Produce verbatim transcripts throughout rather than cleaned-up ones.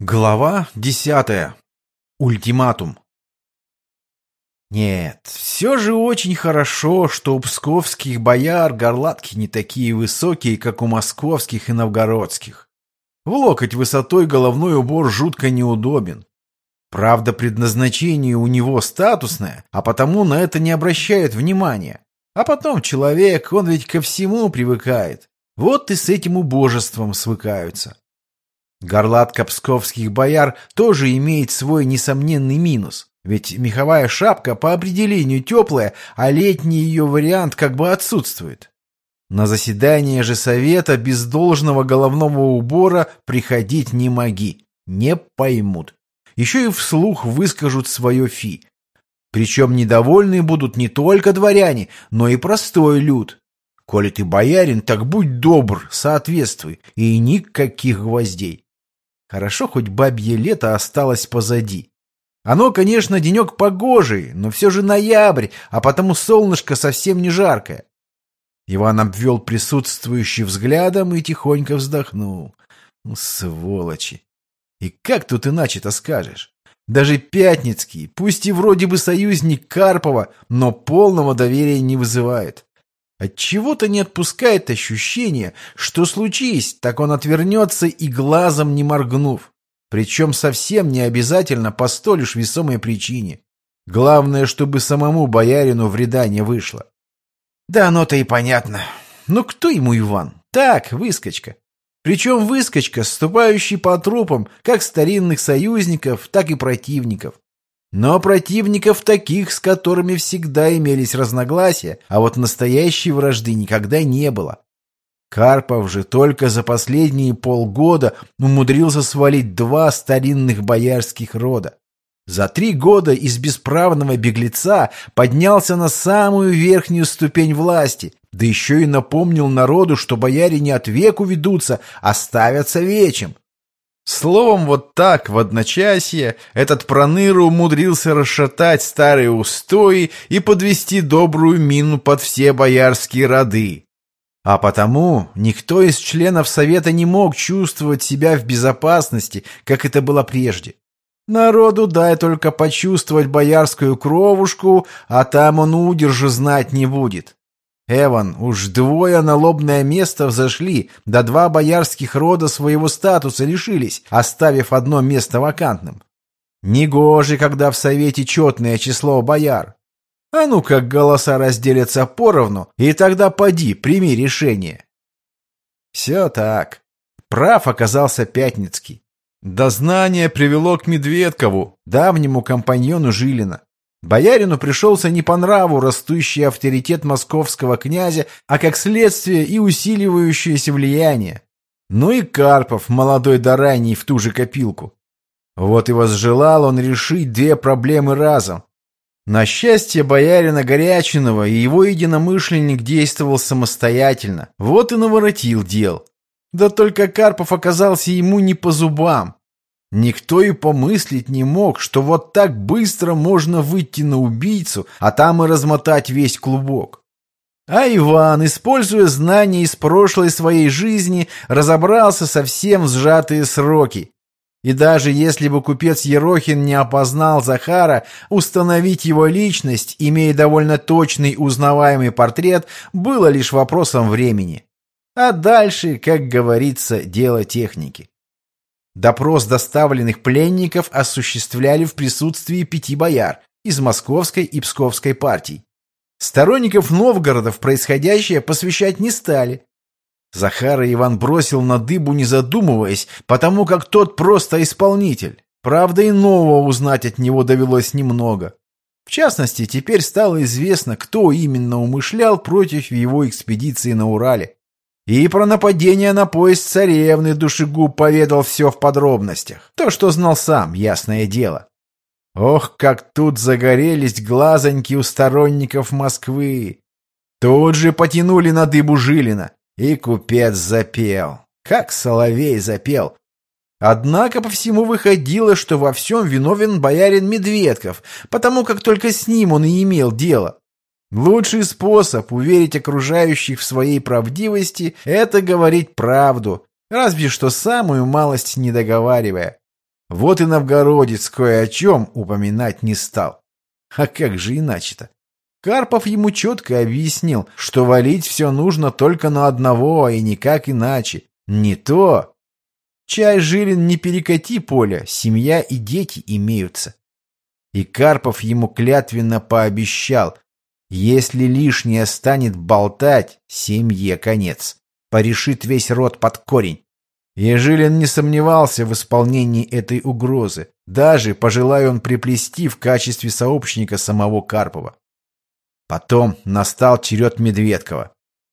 Глава десятая. Ультиматум. Нет, все же очень хорошо, что у псковских бояр горлатки не такие высокие, как у московских и новгородских. В локоть высотой головной убор жутко неудобен. Правда, предназначение у него статусное, а потому на это не обращают внимания. А потом человек, он ведь ко всему привыкает. Вот и с этим убожеством свыкаются. Горлатка псковских бояр тоже имеет свой несомненный минус, ведь меховая шапка по определению теплая, а летний ее вариант как бы отсутствует. На заседание же совета без должного головного убора приходить не моги, не поймут. Еще и вслух выскажут свое фи. Причем недовольны будут не только дворяне, но и простой люд. Коли ты боярин, так будь добр, соответствуй, и никаких гвоздей. Хорошо, хоть бабье лето осталось позади. Оно, конечно, денек погожий, но все же ноябрь, а потому солнышко совсем не жаркое. Иван обвел присутствующий взглядом и тихонько вздохнул. Ну, сволочи! И как тут иначе-то скажешь? Даже Пятницкий, пусть и вроде бы союзник Карпова, но полного доверия не вызывает. Отчего-то не отпускает ощущение, что случись, так он отвернется и глазом не моргнув. Причем совсем не обязательно по столь уж весомой причине. Главное, чтобы самому боярину вреда не вышло. Да оно-то и понятно. Но кто ему Иван? Так, выскочка. Причем выскочка, ступающий по трупам как старинных союзников, так и противников. Но противников таких, с которыми всегда имелись разногласия, а вот настоящей вражды никогда не было. Карпов же только за последние полгода умудрился свалить два старинных боярских рода. За три года из бесправного беглеца поднялся на самую верхнюю ступень власти, да еще и напомнил народу, что бояре не от веку ведутся, а ставятся вечем. Словом, вот так, в одночасье, этот проныра умудрился расшатать старые устои и подвести добрую мину под все боярские роды. А потому никто из членов совета не мог чувствовать себя в безопасности, как это было прежде. Народу дай только почувствовать боярскую кровушку, а там он удержу знать не будет. Эван, уж двое на лобное место взошли, да два боярских рода своего статуса лишились, оставив одно место вакантным. Негоже, когда в совете четное число бояр. А ну как голоса разделятся поровну, и тогда поди, прими решение. Все так. Прав оказался Пятницкий. Дознание привело к Медведкову, давнему компаньону Жилина. Боярину пришелся не по нраву растущий авторитет московского князя, а как следствие и усиливающееся влияние. Ну и Карпов, молодой да ранний, в ту же копилку. Вот и возжелал он решить две проблемы разом. На счастье боярина Горячинова и его единомышленник действовал самостоятельно, вот и наворотил дел. Да только Карпов оказался ему не по зубам. Никто и помыслить не мог, что вот так быстро можно выйти на убийцу, а там и размотать весь клубок. А Иван, используя знания из прошлой своей жизни, разобрался совсем в сжатые сроки. И даже если бы купец Ерохин не опознал Захара, установить его личность, имея довольно точный узнаваемый портрет, было лишь вопросом времени. А дальше, как говорится, дело техники. Допрос доставленных пленников осуществляли в присутствии пяти бояр из Московской и Псковской партий. Сторонников Новгорода в происходящее посвящать не стали. Захара Иван бросил на дыбу, не задумываясь, потому как тот просто исполнитель. Правда, и нового узнать от него довелось немного. В частности, теперь стало известно, кто именно умышлял против его экспедиции на Урале. И про нападение на поезд царевны душегуб поведал все в подробностях. То, что знал сам, ясное дело. Ох, как тут загорелись глазоньки у сторонников Москвы. Тут же потянули на дыбу Жилина, и купец запел. Как соловей запел. Однако по всему выходило, что во всем виновен боярин Медведков, потому как только с ним он и имел дело. Лучший способ уверить окружающих в своей правдивости – это говорить правду, разве что самую малость не договаривая. Вот и новгородец кое о чем упоминать не стал. А как же иначе-то? Карпов ему четко объяснил, что валить все нужно только на одного, и никак иначе. Не то. Чай, Жилин, не перекати поля, семья и дети имеются. И Карпов ему клятвенно пообещал, если лишнее станет болтать, семье конец. Порешит весь род под корень. И Жилин не сомневался в исполнении этой угрозы, даже пожелая он приплести в качестве сообщника самого Карпова. Потом настал черед Медведкова.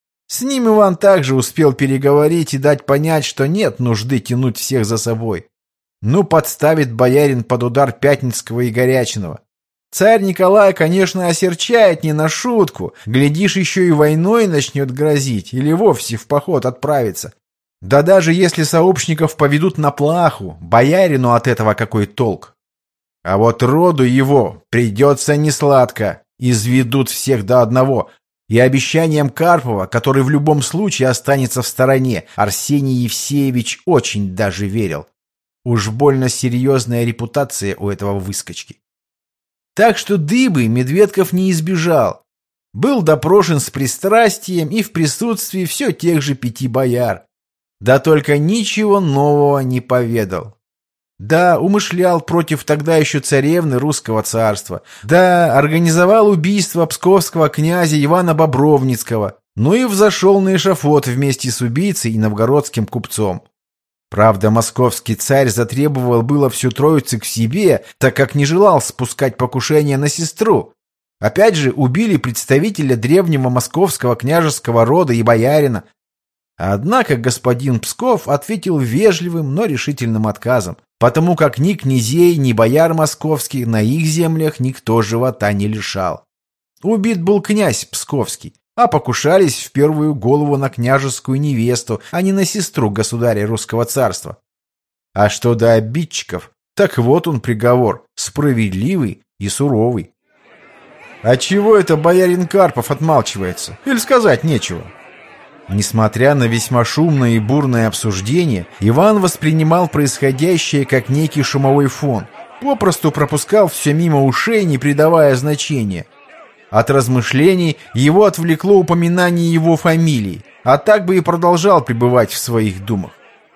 С ним Иван также успел переговорить и дать понять, что нет нужды тянуть всех за собой. Ну, подставит боярин под удар Пятницкого и Горячного. Царь Николай, конечно, осерчает не на шутку, глядишь, еще и войной начнет грозить или вовсе в поход отправится. Да даже если сообщников поведут на плаху, боярину от этого какой толк? А вот роду его придется несладко, изведут всех до одного. И обещанием Карпова, который в любом случае останется в стороне, Арсений Евсеевич очень даже верил. Уж больно серьезная репутация у этого выскочки. Так что дыбы Медведков не избежал. Был допрошен с пристрастием и в присутствии все тех же пяти бояр. Да только ничего нового не поведал. Да, умышлял против тогда еще царевны русского царства. Да, организовал убийство псковского князя Ивана Бобровницкого. Ну и взошел на эшафот вместе с убийцей и новгородским купцом. Правда, московский царь затребовал было всю троицу к себе, так как не желал спускать покушение на сестру. Опять же, убили представителя древнего московского княжеского рода и боярина. Однако господин Псков ответил вежливым, но решительным отказом, потому как ни князей, ни бояр московских на их землях никто живота не лишал. Убит был князь Псковский, а покушались в первую голову на княжескую невесту, а не на сестру государя русского царства. А что до обидчиков, так вот он приговор, справедливый и суровый. А чего это боярин Карпов отмалчивается? Или сказать нечего? Несмотря на весьма шумное и бурное обсуждение, Иван воспринимал происходящее как некий шумовой фон, попросту пропускал все мимо ушей, не придавая значения. От размышлений его отвлекло упоминание его фамилии, а так бы и продолжал пребывать в своих думах.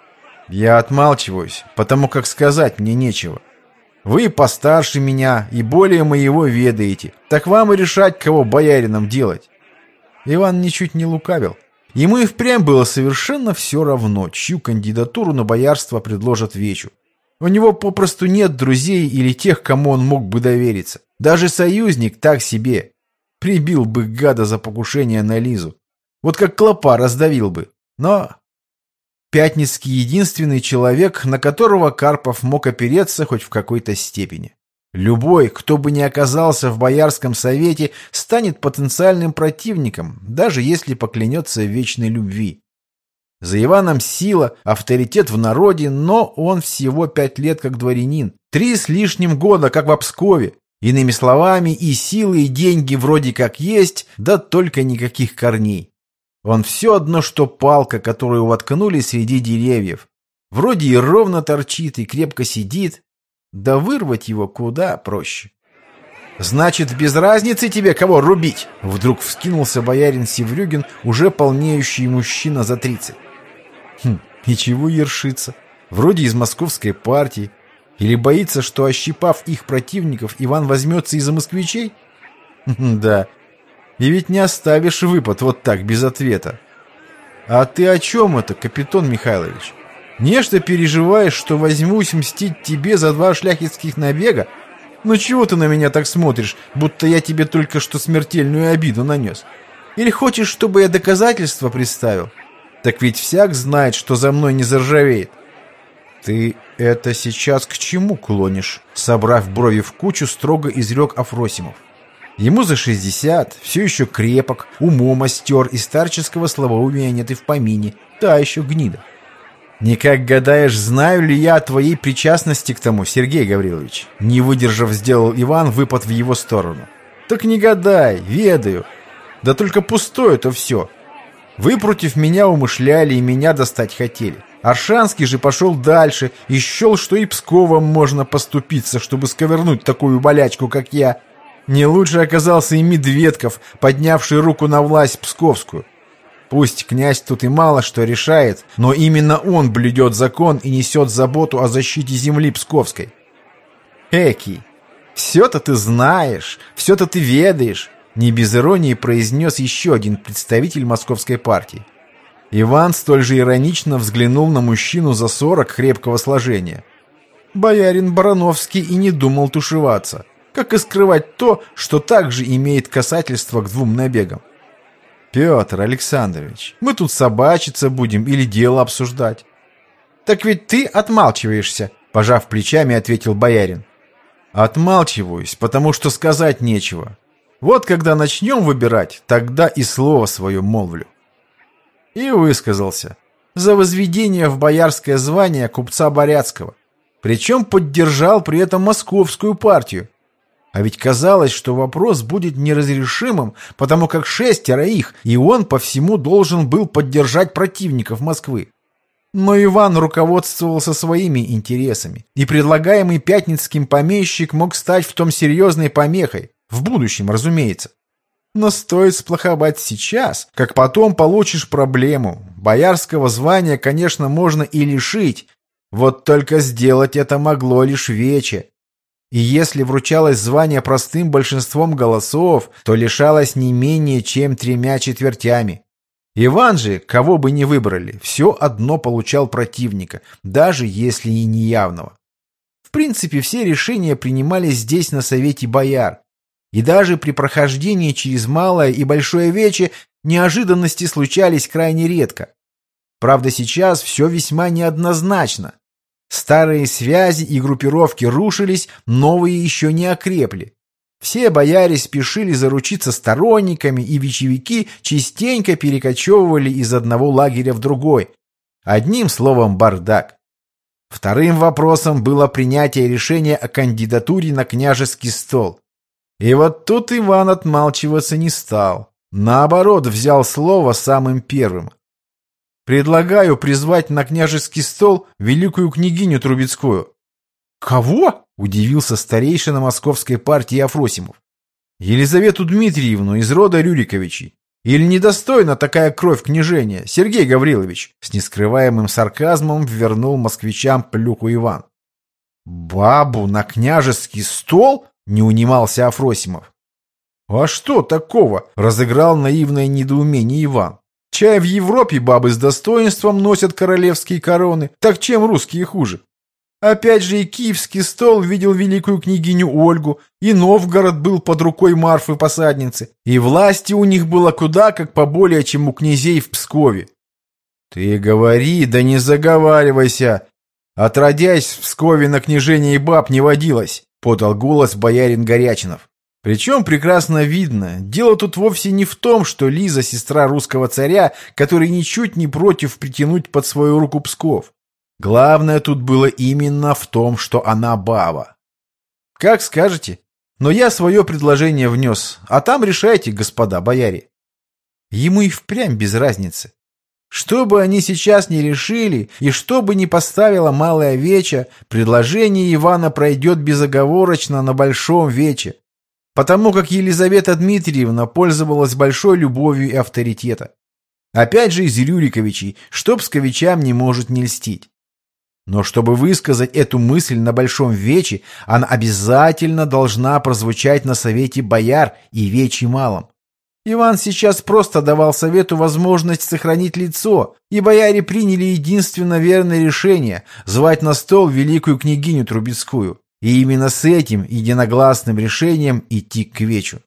Я отмалчиваюсь, потому как сказать мне нечего. Вы постарше меня и более моего ведаете, так вам и решать, кого боярином делать. Иван ничуть не лукавил. Ему и впрямь было совершенно все равно, чью кандидатуру на боярство предложат Вечу. У него попросту нет друзей или тех, кому он мог бы довериться. Даже союзник так себе. Прибил бы гада за покушение на Лизу. Вот как клопа раздавил бы. Но Пятницкий единственный человек, на которого Карпов мог опереться хоть в какой-то степени. Любой, кто бы ни оказался в Боярском совете, станет потенциальным противником, даже если поклянется в вечной любви. За Иваном сила, авторитет в народе, но он всего пять лет как дворянин, три с лишним года как в Пскове. Иными словами, и силы, и деньги вроде как есть, да только никаких корней. Он все одно, что палка, которую воткнули среди деревьев. Вроде и ровно торчит, и крепко сидит, да вырвать его куда проще. «Значит, без разницы тебе, кого рубить?» Вдруг вскинулся боярин Севрюгин, уже полнеющий мужчина за тридцать. Хм, и чего ершится? Вроде из московской партии. Или боится, что, ощипав их противников, Иван возьмется из-за москвичей? Да. И ведь не оставишь выпад вот так, без ответа. А ты о чем это, капитан Михайлович? Нечто переживаешь, что возьмусь мстить тебе за два шляхетских набега? Ну чего ты на меня так смотришь, будто я тебе только что смертельную обиду нанес? Или хочешь, чтобы я доказательства представил? Так ведь всяк знает, что за мной не заржавеет. Ты это сейчас к чему клонишь? Собрав брови в кучу, строго изрек Афросимов. Ему за шестьдесят, все еще крепок, умом остер, и старческого слабоумия нет и в помине. Та еще гнида. «Никак гадаешь, знаю ли я о твоей причастности к тому, Сергей Гаврилович?» Не выдержав, сделал Иван выпад в его сторону. «Так не гадай, ведаю. Да только пустое это все. Вы против меня умышляли и меня достать хотели. Оршанский же пошел дальше и счел, что и Псковом можно поступиться, чтобы сковернуть такую болячку, как я. Не лучше оказался и Медведков, поднявший руку на власть псковскую. Пусть князь тут и мало что решает, но именно он блюдет закон и несет заботу о защите земли псковской. Эки, все-то ты знаешь, все-то ты ведаешь, не без иронии произнес еще один представитель московской партии. Иван столь же иронично взглянул на мужчину за сорок крепкого сложения. Боярин Барановский и не думал тушеваться, как и скрывать то, что также имеет касательство к двум набегам. «Петр Александрович, мы тут собачиться будем или дело обсуждать?» «Так ведь ты отмалчиваешься», — пожав плечами, ответил боярин. «Отмалчиваюсь, потому что сказать нечего. Вот когда начнем выбирать, тогда и слово свое молвлю». И высказался за возведение в боярское звание купца Борятского, причем поддержал при этом московскую партию. А ведь казалось, что вопрос будет неразрешимым, потому как шестеро их, и он по всему должен был поддержать противников Москвы. Но Иван руководствовался своими интересами, и предлагаемый пятницким помещик мог стать в том серьезной помехой, в будущем, разумеется. Но стоит сплоховать сейчас, как потом получишь проблему. Боярского звания, конечно, можно и лишить, вот только сделать это могло лишь Вече. И если вручалось звание простым большинством голосов, то лишалось не менее чем тремя четвертями. Иван же, кого бы ни выбрали, все одно получал противника, даже если и неявного. В принципе, все решения принимались здесь на совете бояр. И даже при прохождении через Малое и Большое Вече неожиданности случались крайне редко. Правда, сейчас все весьма неоднозначно. Старые связи и группировки рушились, новые еще не окрепли. Все бояре спешили заручиться сторонниками, и вечевики частенько перекочевывали из одного лагеря в другой. Одним словом, бардак. Вторым вопросом было принятие решения о кандидатуре на княжеский стол. И вот тут Иван отмалчиваться не стал. Наоборот, взял слово самым первым. «Предлагаю призвать на княжеский стол великую княгиню Трубецкую». «Кого?» – удивился старейшина московской партии Афросимов. «Елизавету Дмитриевну из рода Рюриковичей. Или недостойна такая кровь княжения, Сергей Гаврилович?» С нескрываемым сарказмом ввернул москвичам плюху Иван. «Бабу на княжеский стол?» – не унимался Афросимов. «А что такого?» – разыграл наивное недоумение Иван. «Чай в Европе бабы с достоинством носят королевские короны, так чем русские хуже? Опять же и киевский стол видел великую княгиню Ольгу, и Новгород был под рукой Марфы-посадницы, и власти у них было куда как поболее, чем у князей в Пскове». «Ты говори, да не заговаривайся! Отродясь, в Пскове на княжение баб не водилось», — подал голос боярин Горячинов. Причем прекрасно видно, дело тут вовсе не в том, что Лиза сестра русского царя, который ничуть не против притянуть под свою руку Псков. Главное тут было именно в том, что она баба. Как скажете, но я свое предложение внес, а там решайте, господа бояре. Ему и впрямь без разницы. Что бы они сейчас ни решили, и что бы ни поставила Малая Веча, предложение Ивана пройдет безоговорочно на Большом Вече, потому как Елизавета Дмитриевна пользовалась большой любовью и авторитетом. Опять же из Рюриковичей, что псковичам не может не льстить. Но чтобы высказать эту мысль на Большом Вече, она обязательно должна прозвучать на совете бояр и Вече Малом. Иван сейчас просто давал совету возможность сохранить лицо, и бояре приняли единственно верное решение – звать на стол великую княгиню Трубецкую. И именно с этим единогласным решением идти к Вечу.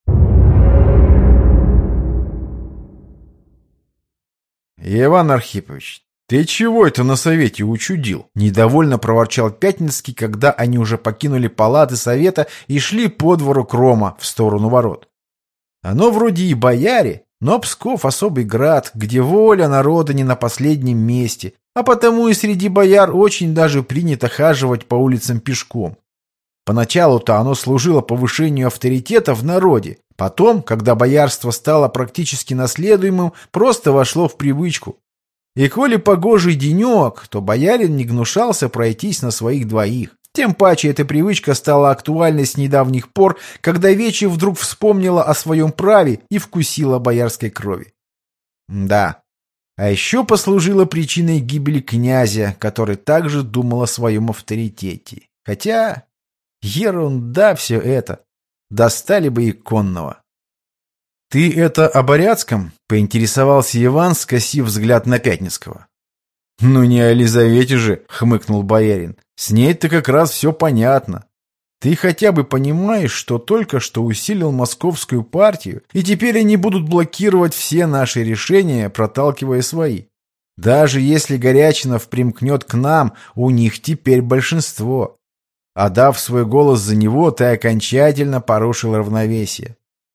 «Иван Архипович, ты чего это на совете учудил?» — недовольно проворчал Пятницкий, когда они уже покинули палаты совета и шли по двору Крома в сторону ворот. «Оно вроде и бояре, но Псков — особый град, где воля народа не на последнем месте, а потому и среди бояр очень даже принято хаживать по улицам пешком. Поначалу-то оно служило повышению авторитета в народе, потом, когда боярство стало практически наследуемым, просто вошло в привычку. И коли погожий денек, то боярин не гнушался пройтись на своих двоих. Тем паче эта привычка стала актуальной с недавних пор, когда Вече вдруг вспомнила о своем праве и вкусила боярской крови. Да, а еще послужила причиной гибели князя, который также думал о своем авторитете. Хотя ерунда все это. Достали бы и конного. «Ты это о Борятском?» — поинтересовался Иван, скосив взгляд на Пятницкого. «Ну не о Елизавете же», — хмыкнул боярин. «С ней-то как раз все понятно. Ты хотя бы понимаешь, что только что усилил московскую партию, и теперь они будут блокировать все наши решения, проталкивая свои. Даже если Горячинов примкнет к нам, у них теперь большинство. А дав свой голос за него, ты окончательно порушил равновесие».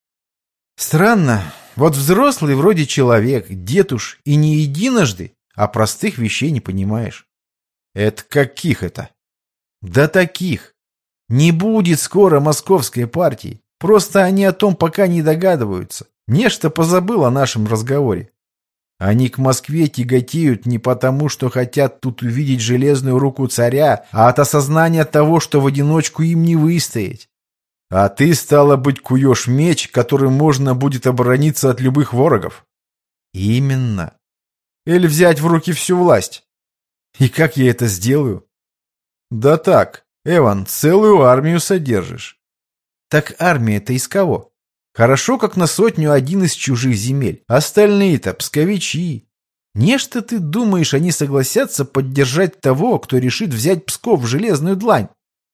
Странно, вот взрослый вроде человек, дед уж, и не единожды, а простых вещей не понимаешь. Это каких это? Да таких. Не будет скоро московской партии. Просто они о том пока не догадываются. Нечто позабыл о нашем разговоре. Они к Москве тяготеют не потому, что хотят тут увидеть железную руку царя, а от осознания того, что в одиночку им не выстоять. А ты, стало быть, куешь меч, которым можно будет оборониться от любых ворогов. Именно. Или взять в руки всю власть. И как я это сделаю? Да так, Эван, целую армию содержишь. Так армия-то из кого? Хорошо, как на сотню один из чужих земель. Остальные-то псковичи. Нечто ты думаешь, они согласятся поддержать того, кто решит взять Псков в железную длань?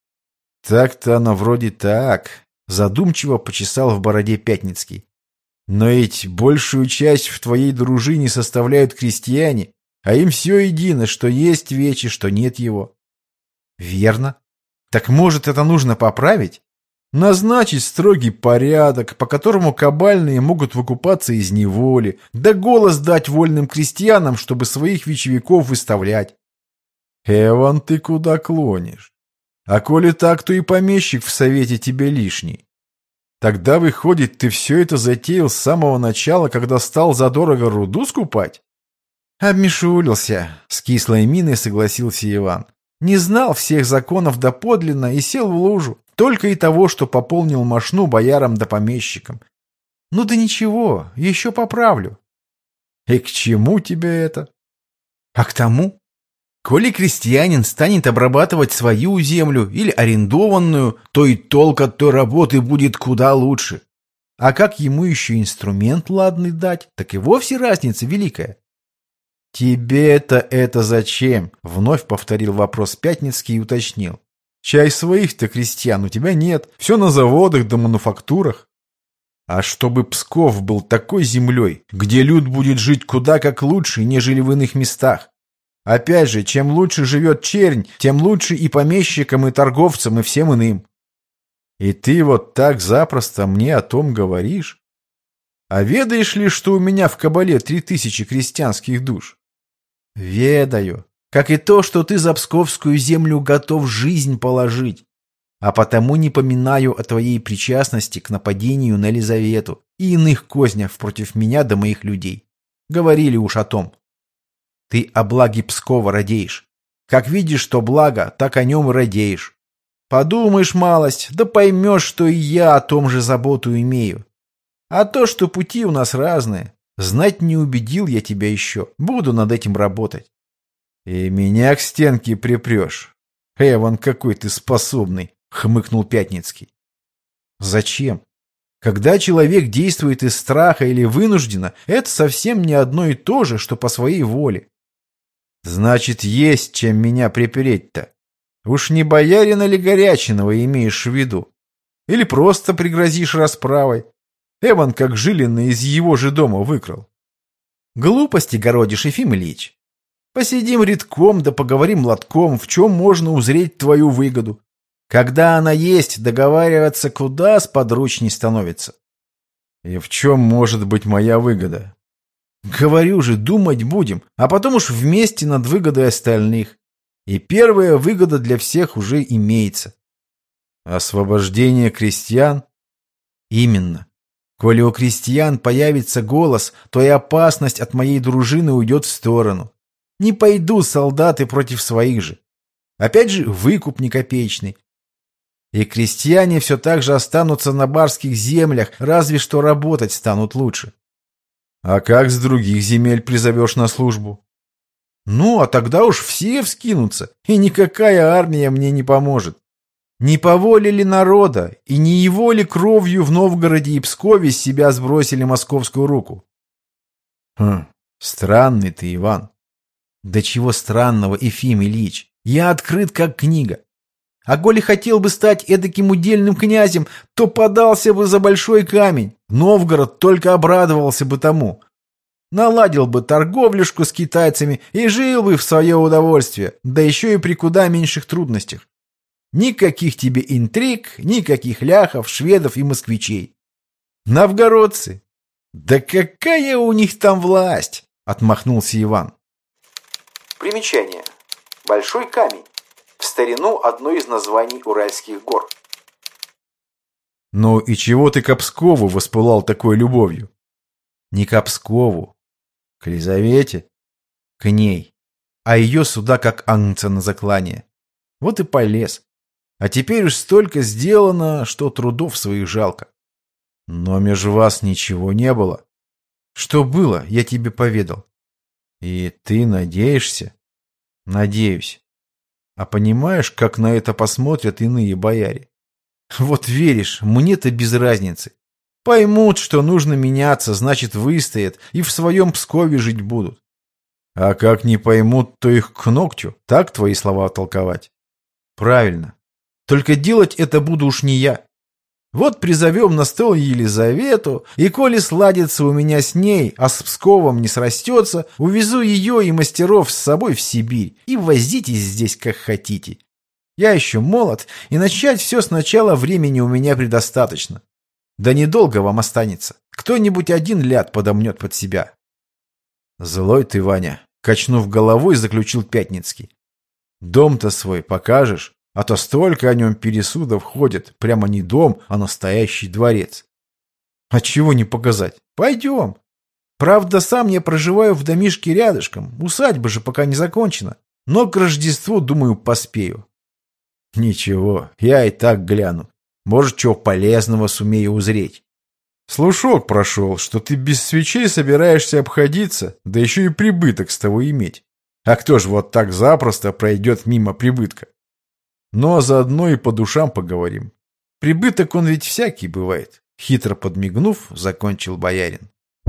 Так-то оно вроде так, задумчиво почесал в бороде Пятницкий. Но ведь большую часть в твоей дружине составляют крестьяне, а им все едино, что есть Вече, что нет его. Верно. Так может, это нужно поправить? Назначить строгий порядок, по которому кабальные могут выкупаться из неволи, да голос дать вольным крестьянам, чтобы своих вечевиков выставлять. Эван, ты куда клонишь? А коли так, то и помещик в совете тебе лишний. Тогда, выходит, ты все это затеял с самого начала, когда стал задорого руду скупать? Обмешулился, с кислой миной согласился Иван. Не знал всех законов доподлинно и сел в лужу. Только и того, что пополнил мошну боярам да помещикам. Ну да ничего, еще поправлю. И к чему тебе это? А к тому, коли крестьянин станет обрабатывать свою землю или арендованную, то и толк от той работы будет куда лучше. А как ему еще инструмент ладный дать, так и вовсе разница великая. «Тебе-то это зачем?» — вновь повторил вопрос Пятницкий и уточнил. «Чай своих-то крестьян у тебя нет, все на заводах да мануфактурах. А чтобы Псков был такой землей, где люд будет жить куда как лучше, нежели в иных местах. Опять же, чем лучше живет чернь, тем лучше и помещикам, и торговцам, и всем иным. И ты вот так запросто мне о том говоришь? А ведаешь ли, что у меня в кабале три тысячи крестьянских душ? Ведаю. Как и то, что ты за псковскую землю готов жизнь положить. А потому не поминаю о твоей причастности к нападению на Елизавету и иных кознях против меня да моих людей. Говорили уж о том. Ты о благе Пскова радеешь. Как видишь, что благо, так о нем и радеешь. Подумаешь малость, да поймешь, что и я о том же заботу имею. А то, что пути у нас разные, знать не убедил я тебя еще. Буду над этим работать. И меня к стенке припрешь. Эван, какой ты способный, хмыкнул Пятницкий. Зачем? Когда человек действует из страха или вынужденно, это совсем не одно и то же, что по своей воле. Значит, есть чем меня припереть-то. Уж не боярина ли Горячинова имеешь в виду? Или просто пригрозишь расправой? Эван, как жилиный, из его же дома выкрал. Глупости городишь, Ефим Ильич. Посидим редком да поговорим лотком, в чем можно узреть твою выгоду. Когда она есть, договариваться куда сподручней становится. И в чем может быть моя выгода? Говорю же, думать будем, а потом уж вместе над выгодой остальных. И первая выгода для всех уже имеется. Освобождение крестьян? Именно. Коли у крестьян появится голос, то и опасность от моей дружины уйдет в сторону. Не пойдут солдаты против своих же. Опять же, выкуп не копеечный. И крестьяне все так же останутся на барских землях, разве что работать станут лучше. А как с других земель призовешь на службу? Ну, а тогда уж все вскинутся, и никакая армия мне не поможет. Не по воле ли народа, и не его ли кровью в Новгороде и Пскове с себя сбросили московскую руку? Хм, странный ты, Иван. Да чего странного, Ефим Ильич? Я открыт, как книга. А коли хотел бы стать эдаким удельным князем, то подался бы за большой камень. Новгород только обрадовался бы тому. Наладил бы торговлюшку с китайцами и жил бы в свое удовольствие, да еще и при куда меньших трудностях. Никаких тебе интриг, никаких ляхов, шведов и москвичей. Новгородцы? Да какая у них там власть? Отмахнулся Иван. Примечание. Большой камень. В старину одно из названий Уральских гор. Ну и чего ты к Пскову воспылал такой любовью? Не к Пскову, к Елизавете, к ней, а ее сюда как агнца на заклание. Вот и полез. А теперь уж столько сделано, что трудов своих жалко. Но меж вас ничего не было. Что было, я тебе поведал. И ты надеешься? Надеюсь. А понимаешь, как на это посмотрят иные бояре? Вот веришь, мне-то без разницы. Поймут, что нужно меняться, значит выстоят и в своем Пскове жить будут. А как не поймут, то их к ногтю, так твои слова толковать? Правильно. Только делать это буду уж не я. Вот призовем на стол Елизавету, и коли сладится у меня с ней, а с Псковом не срастется, увезу ее и мастеров с собой в Сибирь, и возитесь здесь как хотите. Я еще молод, и начать все сначала времени у меня предостаточно. Да недолго вам останется. Кто-нибудь один ляд подомнет под себя. Злой ты, Ваня, качнув головой, заключил Пятницкий. Дом-то свой покажешь? А то столько о нем пересудов ходит, прямо не дом, а настоящий дворец. А чего не показать? Пойдем. Правда, сам я проживаю в домишке рядышком, усадьба же пока не закончена, но к Рождеству, думаю, поспею. Ничего, я и так гляну. Может, чего полезного сумею узреть. Слушок прошел, что ты без свечей собираешься обходиться, да еще и прибыток с того иметь. А кто ж вот так запросто пройдет мимо прибытка? Ну, а заодно и по душам поговорим. Прибыток он ведь всякий бывает. Хитро подмигнув, закончил боярин.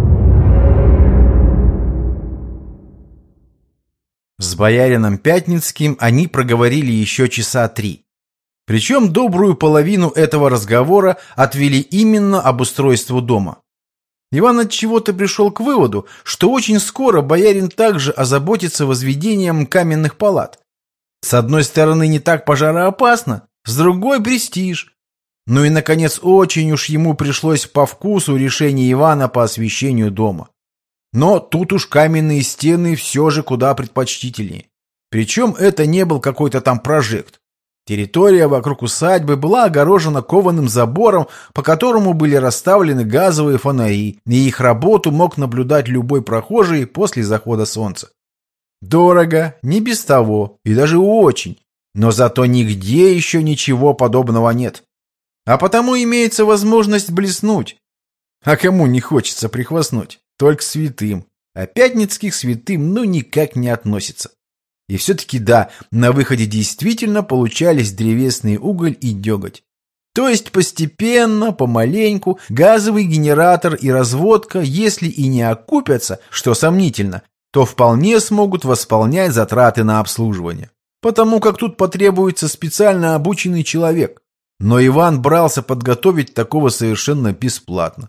С боярином Пятницким они проговорили еще часа три. Причем добрую половину этого разговора отвели именно об устройству дома. Иван от чего-то пришел к выводу, что очень скоро боярин также озаботится возведением каменных палат. С одной стороны, не так пожароопасно, с другой – престиж. Ну и, наконец, очень уж ему пришлось по вкусу решение Ивана по освещению дома. Но тут уж каменные стены все же куда предпочтительнее. Причем это не был какой-то там прожект. Территория вокруг усадьбы была огорожена кованым забором, по которому были расставлены газовые фонари, и их работу мог наблюдать любой прохожий после захода солнца. Дорого, не без того, и даже очень, но зато нигде еще ничего подобного нет. А потому имеется возможность блеснуть. А кому не хочется прихвастнуть? Только святым. А Пятницких святым ну никак не относится. И все-таки да, на выходе действительно получались древесный уголь и деготь. То есть постепенно, помаленьку, газовый генератор и разводка, если и не окупятся, что сомнительно, то вполне смогут восполнять затраты на обслуживание. Потому как тут потребуется специально обученный человек. Но Иван брался подготовить такого совершенно бесплатно.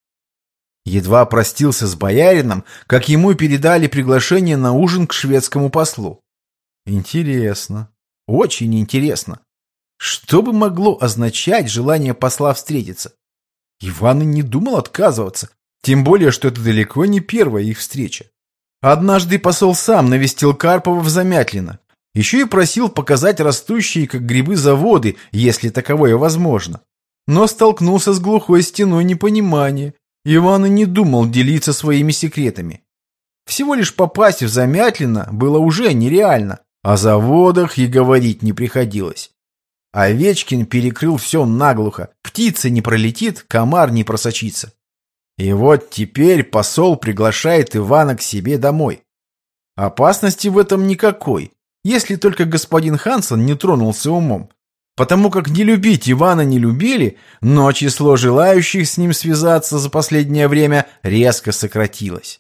Едва простился с боярином, как ему передали приглашение на ужин к шведскому послу. Интересно, очень интересно. Что бы могло означать желание посла встретиться? Иван и не думал отказываться, тем более, что это далеко не первая их встреча. Однажды посол сам навестил Карпова в Замятлино. Еще и просил показать растущие, как грибы, заводы, если таковое возможно. Но столкнулся с глухой стеной непонимания. Иван и не думал делиться своими секретами. Всего лишь попасть в Замятлино было уже нереально. О заводах и говорить не приходилось. Овечкин перекрыл все наглухо. Птица не пролетит, комар не просочится. И вот теперь посол приглашает Ивана к себе домой. Опасности в этом никакой, если только господин Хансен не тронулся умом. Потому как не любить Ивана не любили, но число желающих с ним связаться за последнее время резко сократилось.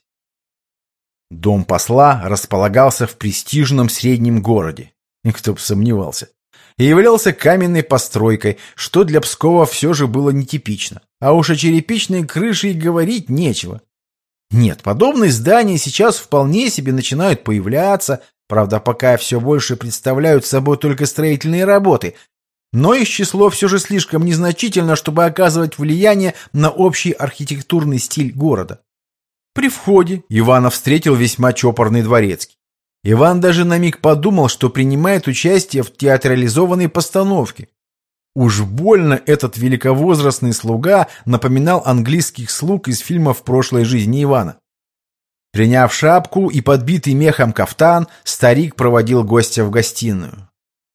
Дом посла располагался в престижном среднем городе, кто бы сомневался, и являлся каменной постройкой, что для Пскова все же было нетипично, а уж о черепичной крыше и говорить нечего. Нет, подобные здания сейчас вполне себе начинают появляться, правда, пока все больше представляют собой только строительные работы, но их число все же слишком незначительно, чтобы оказывать влияние на общий архитектурный стиль города. При входе Ивана встретил весьма чопорный дворецкий. Иван даже на миг подумал, что принимает участие в театрализованной постановке. Уж больно этот великовозрастный слуга напоминал английских слуг из фильмов прошлой жизни Ивана. Приняв шапку и подбитый мехом кафтан, старик проводил гостя в гостиную.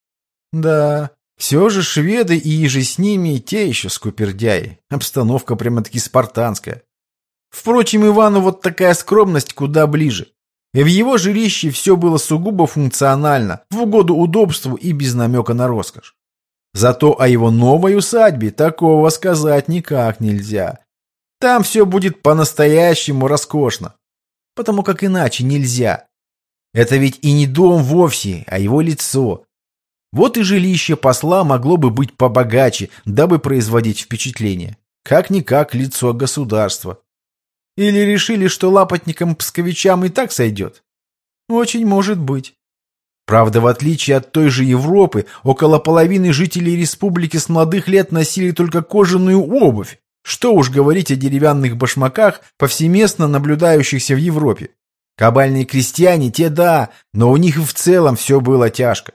Да, все же шведы и иже с ними те еще скупердяи. Обстановка прямо-таки спартанская. Впрочем, Ивану вот такая скромность куда ближе. И в его жилище все было сугубо функционально, в угоду удобству и без намека на роскошь. Зато о его новой усадьбе такого сказать никак нельзя. Там все будет по-настоящему роскошно. Потому как иначе нельзя. Это ведь и не дом вовсе, а его лицо. Вот и жилище посла могло бы быть побогаче, дабы производить впечатление. Как-никак лицо государства. Или решили, что лапотникам-псковичам и так сойдет? Очень может быть. Правда, в отличие от той же Европы, около половины жителей республики с молодых лет носили только кожаную обувь. Что уж говорить о деревянных башмаках, повсеместно наблюдающихся в Европе. Кабальные крестьяне, те да, но у них и в целом все было тяжко.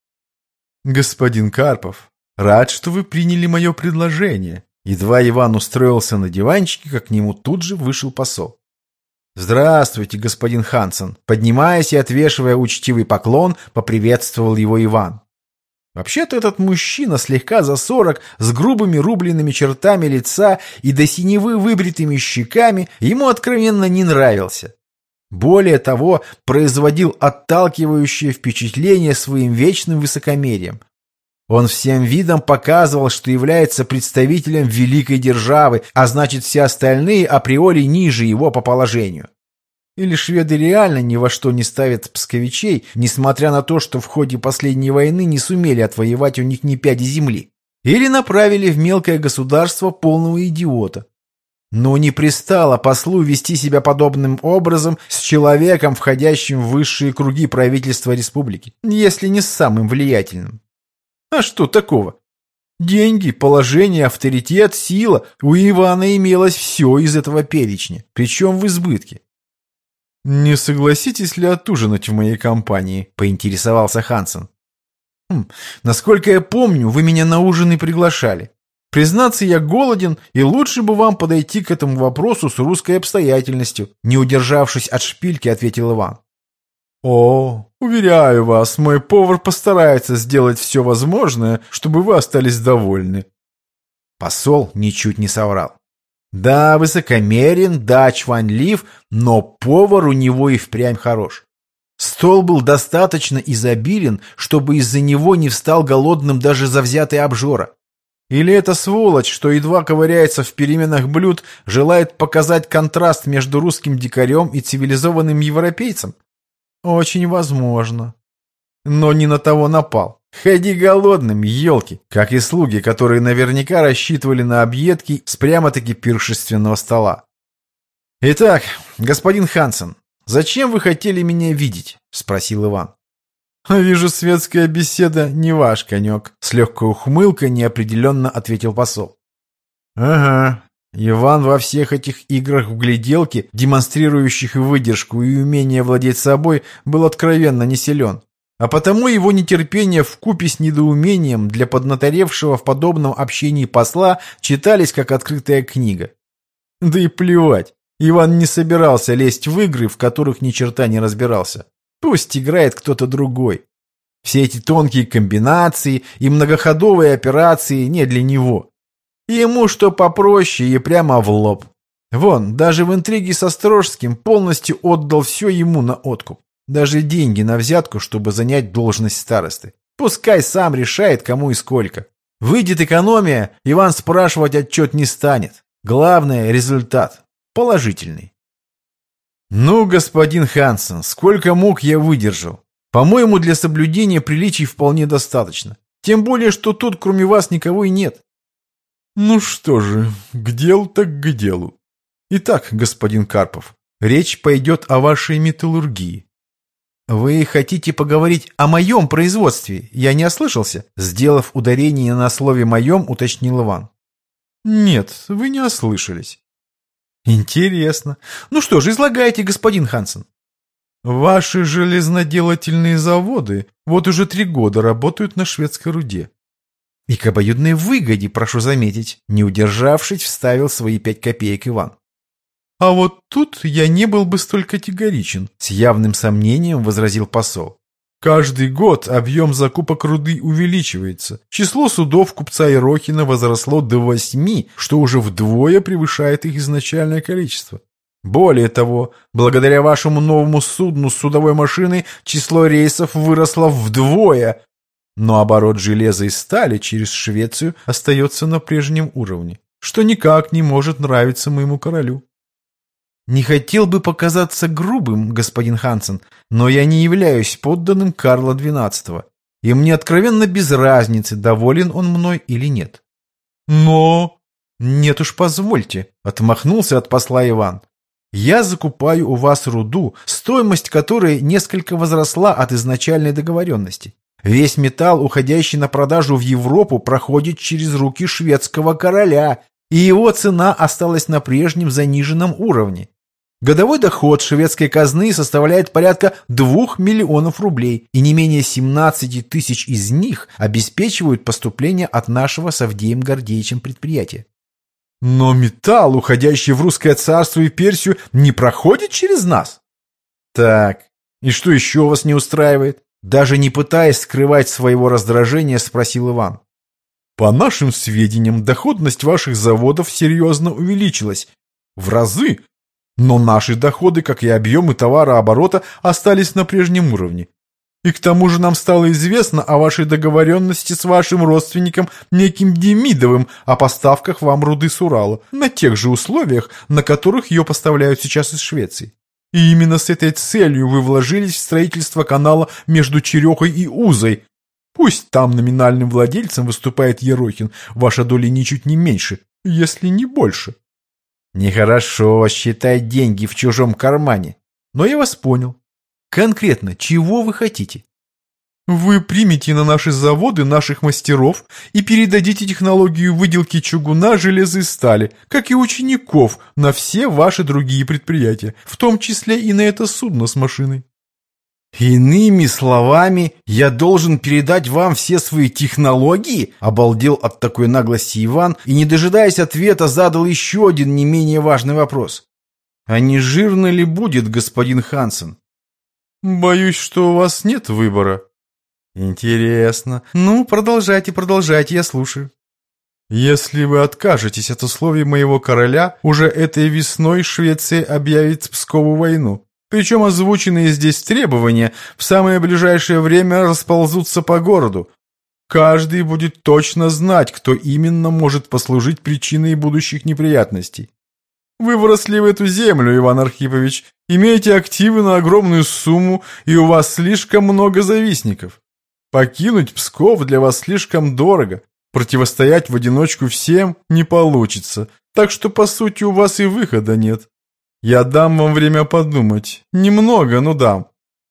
Господин Карпов, рад, что вы приняли мое предложение. Едва Иван устроился на диванчике, как к нему тут же вышел посол. «Здравствуйте, господин Хансен!» Поднимаясь и отвешивая учтивый поклон, поприветствовал его Иван. Вообще-то этот мужчина слегка за сорок, с грубыми рубленными чертами лица и до синевы выбритыми щеками, ему откровенно не нравился. Более того, производил отталкивающее впечатление своим вечным высокомерием. Он всем видом показывал, что является представителем великой державы, а значит, все остальные априори ниже его по положению. Или шведы реально ни во что не ставят псковичей, несмотря на то, что в ходе последней войны не сумели отвоевать у них ни пяди земли. Или направили в мелкое государство полного идиота. Но не пристало послу вести себя подобным образом с человеком, входящим в высшие круги правительства республики, если не с самым влиятельным. А что такого? Деньги, положение, авторитет, сила. У Ивана имелось все из этого перечня, причем в избытке. «Не согласитесь ли отужинать в моей компании?» – поинтересовался Хансен. Хм, «Насколько я помню, вы меня на ужин и приглашали. Признаться, я голоден, и лучше бы вам подойти к этому вопросу с русской обстоятельностью», – не удержавшись от шпильки, ответил Иван. «О, уверяю вас, мой повар постарается сделать все возможное, чтобы вы остались довольны». Посол ничуть не соврал. Да, высокомерен, да, чванлив, но повар у него и впрямь хорош. Стол был достаточно изобилен, чтобы из-за него не встал голодным даже завзятый обжора. Или эта сволочь, что едва ковыряется в переменах блюд, желает показать контраст между русским дикарем и цивилизованным европейцем? Очень возможно. Но не на того напал. Ходи голодным, елки, как и слуги, которые наверняка рассчитывали на объедки с прямо-таки пиршественного стола. «Итак, господин Хансен, зачем вы хотели меня видеть?» — спросил Иван. «Вижу, светская беседа не ваш конек», — с легкой ухмылкой неопределенно ответил посол. «Ага». Иван во всех этих играх в гляделки, демонстрирующих выдержку и умение владеть собой, был откровенно не силен. А потому его нетерпение вкупе с недоумением для поднаторевшего в подобном общении посла читались как открытая книга. Да и плевать. Иван не собирался лезть в игры, в которых ни черта не разбирался. Пусть играет кто-то другой. Все эти тонкие комбинации и многоходовые операции не для него. Ему что попроще и прямо в лоб. Вон, даже в интриге со Острожским полностью отдал все ему на откуп. Даже деньги на взятку, чтобы занять должность старосты. Пускай сам решает, кому и сколько. Выйдет экономия, Иван спрашивать отчет не станет. Главное – результат. Положительный. Ну, господин Хансен, сколько мук я выдержал. По-моему, для соблюдения приличий вполне достаточно. Тем более, что тут кроме вас никого и нет. Ну что же, к делу так к делу. Итак, господин Карпов, речь пойдет о вашей металлургии. Вы хотите поговорить о моем производстве? Я не ослышался? Сделав ударение на слове «моем», уточнил Иван. Нет, вы не ослышались. Интересно. Ну что же, излагайте, господин Хансен. Ваши железноделательные заводы вот уже три года работают на шведской руде. И к обоюдной выгоде, прошу заметить, не удержавшись, вставил свои пять копеек Иван. А вот тут я не был бы столь категоричен, с явным сомнением возразил посол. Каждый год объем закупок руды увеличивается. Число судов купца Ерохина возросло до восьми, что уже вдвое превышает их изначальное количество. Более того, благодаря вашему новому судну с судовой машиной число рейсов выросло вдвое, но оборот железа и стали через Швецию остается на прежнем уровне, что никак не может нравиться моему королю. Не хотел бы показаться грубым, господин Хансен, но я не являюсь подданным Карла двенадцатого, и мне откровенно без разницы, доволен он мной или нет. Но... Нет уж, позвольте, отмахнулся от посла Иван. Я закупаю у вас руду, стоимость которой несколько возросла от изначальной договоренности. Весь металл, уходящий на продажу в Европу, проходит через руки шведского короля, и его цена осталась на прежнем заниженном уровне. Годовой доход шведской казны составляет порядка двух миллионов рублей, и не менее семнадцати тысяч из них обеспечивают поступление от нашего с Авдеем Гордеевичем предприятия. Но металл, уходящий в русское царство и Персию, не проходит через нас. Так, и что еще вас не устраивает? Даже не пытаясь скрывать своего раздражения, спросил Иван. По нашим сведениям, доходность ваших заводов серьезно увеличилась. В разы. Но наши доходы, как и объемы товарооборота, остались на прежнем уровне. И к тому же нам стало известно о вашей договоренности с вашим родственником неким Демидовым о поставках вам руды с Урала на тех же условиях, на которых ее поставляют сейчас из Швеции. И именно с этой целью вы вложились в строительство канала между Черехой и Узой. Пусть там номинальным владельцем выступает Ерохин, ваша доля ничуть не меньше, если не больше. Нехорошо считать деньги в чужом кармане, но я вас понял. Конкретно, чего вы хотите? Вы примете на наши заводы наших мастеров и передадите технологию выделки чугуна, железа и стали, как и учеников, на все ваши другие предприятия, в том числе и на это судно с машиной. Иными словами, я должен передать вам все свои технологии? Обалдел от такой наглости Иван и, не дожидаясь ответа, задал еще один не менее важный вопрос. А не жирно ли будет, господин Хансен? Боюсь, что у вас нет выбора. Интересно. Ну, продолжайте, продолжайте, я слушаю. Если вы откажетесь от условий моего короля, уже этой весной Швеция объявит Пскову войну. Причем озвученные здесь требования в самое ближайшее время расползутся по городу. Каждый будет точно знать, кто именно может послужить причиной будущих неприятностей. Вы выросли в эту землю, Иван Архипович, имеете активы на огромную сумму, и у вас слишком много завистников. Покинуть Псков для вас слишком дорого, противостоять в одиночку всем не получится, так что, по сути, у вас и выхода нет. Я дам вам время подумать. Немного, но дам.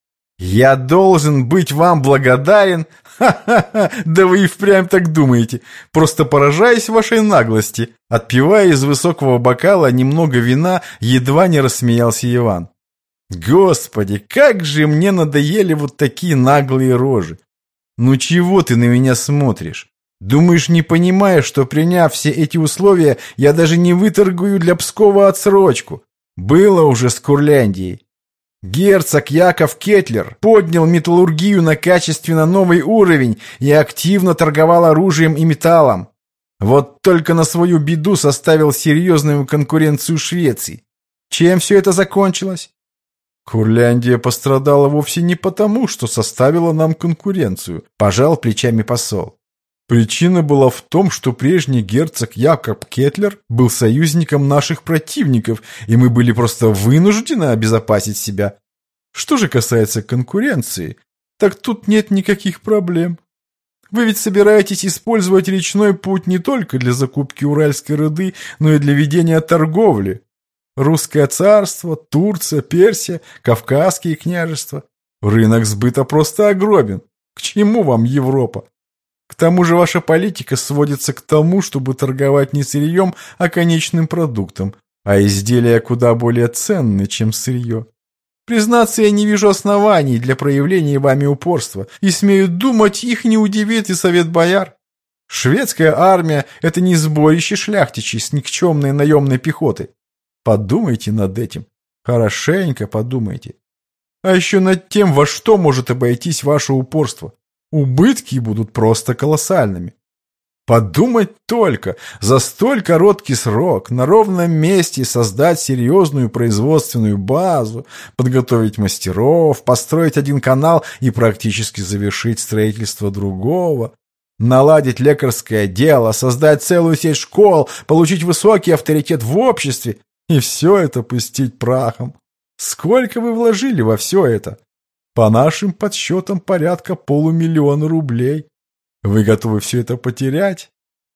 Я должен быть вам благодарен? Ха-ха-ха, да вы и впрямь так думаете. Просто поражаясь вашей наглости. Отпивая из высокого бокала немного вина, едва не рассмеялся Иван. Господи, как же мне надоели вот такие наглые рожи. Ну чего ты на меня смотришь? Думаешь, не понимаешь, что приняв все эти условия, я даже не выторгую для Пскова отсрочку? Было уже с Курляндией. Герцог Яков Кетлер поднял металлургию на качественно новый уровень и активно торговал оружием и металлом. Вот только на свою беду составил серьезную конкуренцию Швеции. Чем все это закончилось? Курляндия пострадала вовсе не потому, что составила нам конкуренцию, пожал плечами посол. Причина была в том, что прежний герцог Якоб Кетлер был союзником наших противников, и мы были просто вынуждены обезопасить себя. Что же касается конкуренции, так тут нет никаких проблем. Вы ведь собираетесь использовать речной путь не только для закупки уральской руды, но и для ведения торговли. Русское царство, Турция, Персия, Кавказские княжества. Рынок сбыта просто огромен. К чему вам Европа? К тому же ваша политика сводится к тому, чтобы торговать не сырьем, а конечным продуктом, а изделия куда более ценны, чем сырье. Признаться, я не вижу оснований для проявления вами упорства, и смею думать, их не удивит и совет бояр. Шведская армия – это не сборище шляхтичей с никчемной наемной пехотой. Подумайте над этим, хорошенько подумайте. А еще над тем, во что может обойтись ваше упорство. Убытки будут просто колоссальными. Подумать только, за столь короткий срок на ровном месте создать серьезную производственную базу, подготовить мастеров, построить один канал и практически завершить строительство другого, наладить лекарское дело, создать целую сеть школ, получить высокий авторитет в обществе и все это пустить прахом. Сколько вы вложили во все это? По нашим подсчетам, порядка полумиллиона рублей. Вы готовы все это потерять?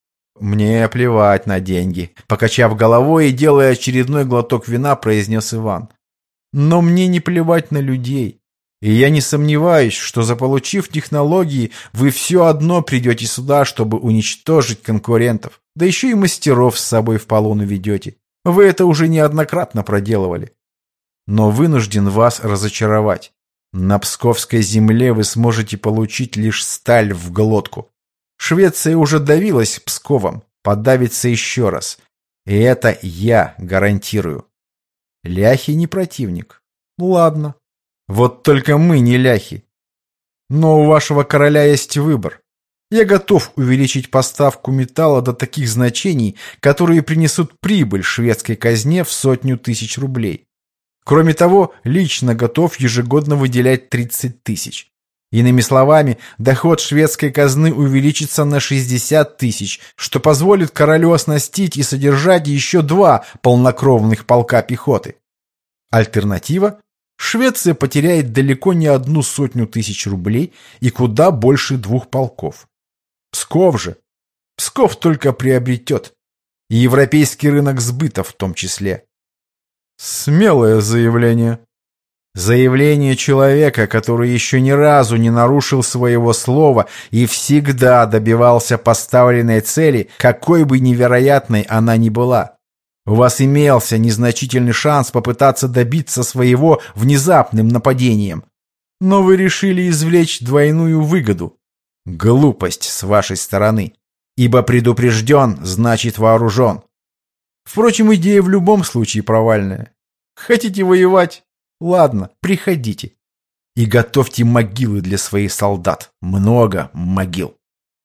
Мне плевать на деньги. Покачав головой и делая очередной глоток вина, произнес Иван. Но мне не плевать на людей. И я не сомневаюсь, что, заполучив технологии, вы все одно придете сюда, чтобы уничтожить конкурентов. Да еще и мастеров с собой в полон уведете. Вы это уже неоднократно проделывали. Но вынужден вас разочаровать. На Псковской земле вы сможете получить лишь сталь в глотку. Швеция уже давилась Псковом, подавится еще раз. И это я гарантирую. Ляхи не противник. Ладно. Вот только мы не ляхи. Но у вашего короля есть выбор. Я готов увеличить поставку металла до таких значений, которые принесут прибыль шведской казне в сотню тысяч рублей. Кроме того, лично готов ежегодно выделять тридцать тысяч. Иными словами, доход шведской казны увеличится на шестьдесят тысяч, что позволит королю оснастить и содержать еще два полнокровных полка пехоты. Альтернатива – Швеция потеряет далеко не одну сотню тысяч рублей и куда больше двух полков. Псков же. Псков только приобретет. И европейский рынок сбыта в том числе. Смелое заявление. Заявление человека, который еще ни разу не нарушил своего слова и всегда добивался поставленной цели, какой бы невероятной она ни была. У вас имелся незначительный шанс попытаться добиться своего внезапным нападением. Но вы решили извлечь двойную выгоду. Глупость с вашей стороны. Ибо предупрежден, значит вооружен. Впрочем, идея в любом случае провальная. Хотите воевать? Ладно, приходите. И готовьте могилы для своих солдат. Много могил.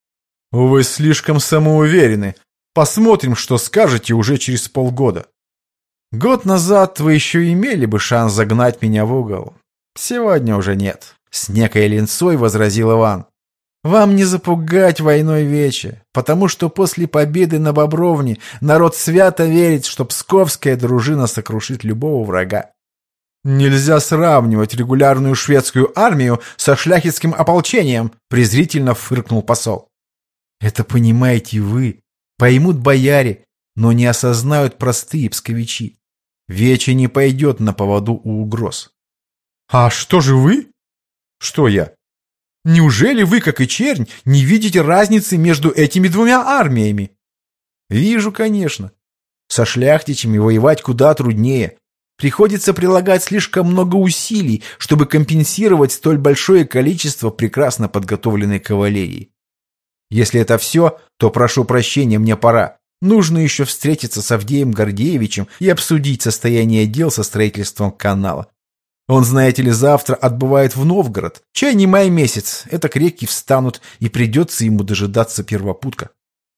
Вы слишком самоуверены. Посмотрим, что скажете уже через полгода. Год назад вы еще имели бы шанс загнать меня в угол. Сегодня уже нет. С некой линцой возразил Иван. Вам не запугать войной вече, потому что после победы на Бобровне народ свято верит, что псковская дружина сокрушит любого врага. Нельзя сравнивать регулярную шведскую армию со шляхетским ополчением, презрительно фыркнул посол. Это понимаете вы, поймут бояре, но не осознают простые псковичи. Вече не пойдет на поводу у угроз. А что же вы? Что я? Неужели вы, как и чернь, не видите разницы между этими двумя армиями? Вижу, конечно. Со шляхтичами воевать куда труднее. Приходится прилагать слишком много усилий, чтобы компенсировать столь большое количество прекрасно подготовленной кавалерии. Если это все, то прошу прощения, мне пора. Нужно еще встретиться с Авдеем Гордеевичем и обсудить состояние дел со строительством канала. Он, знаете ли, завтра отбывает в Новгород. Чай не май месяц, это реки встанут, и придется ему дожидаться первопутка.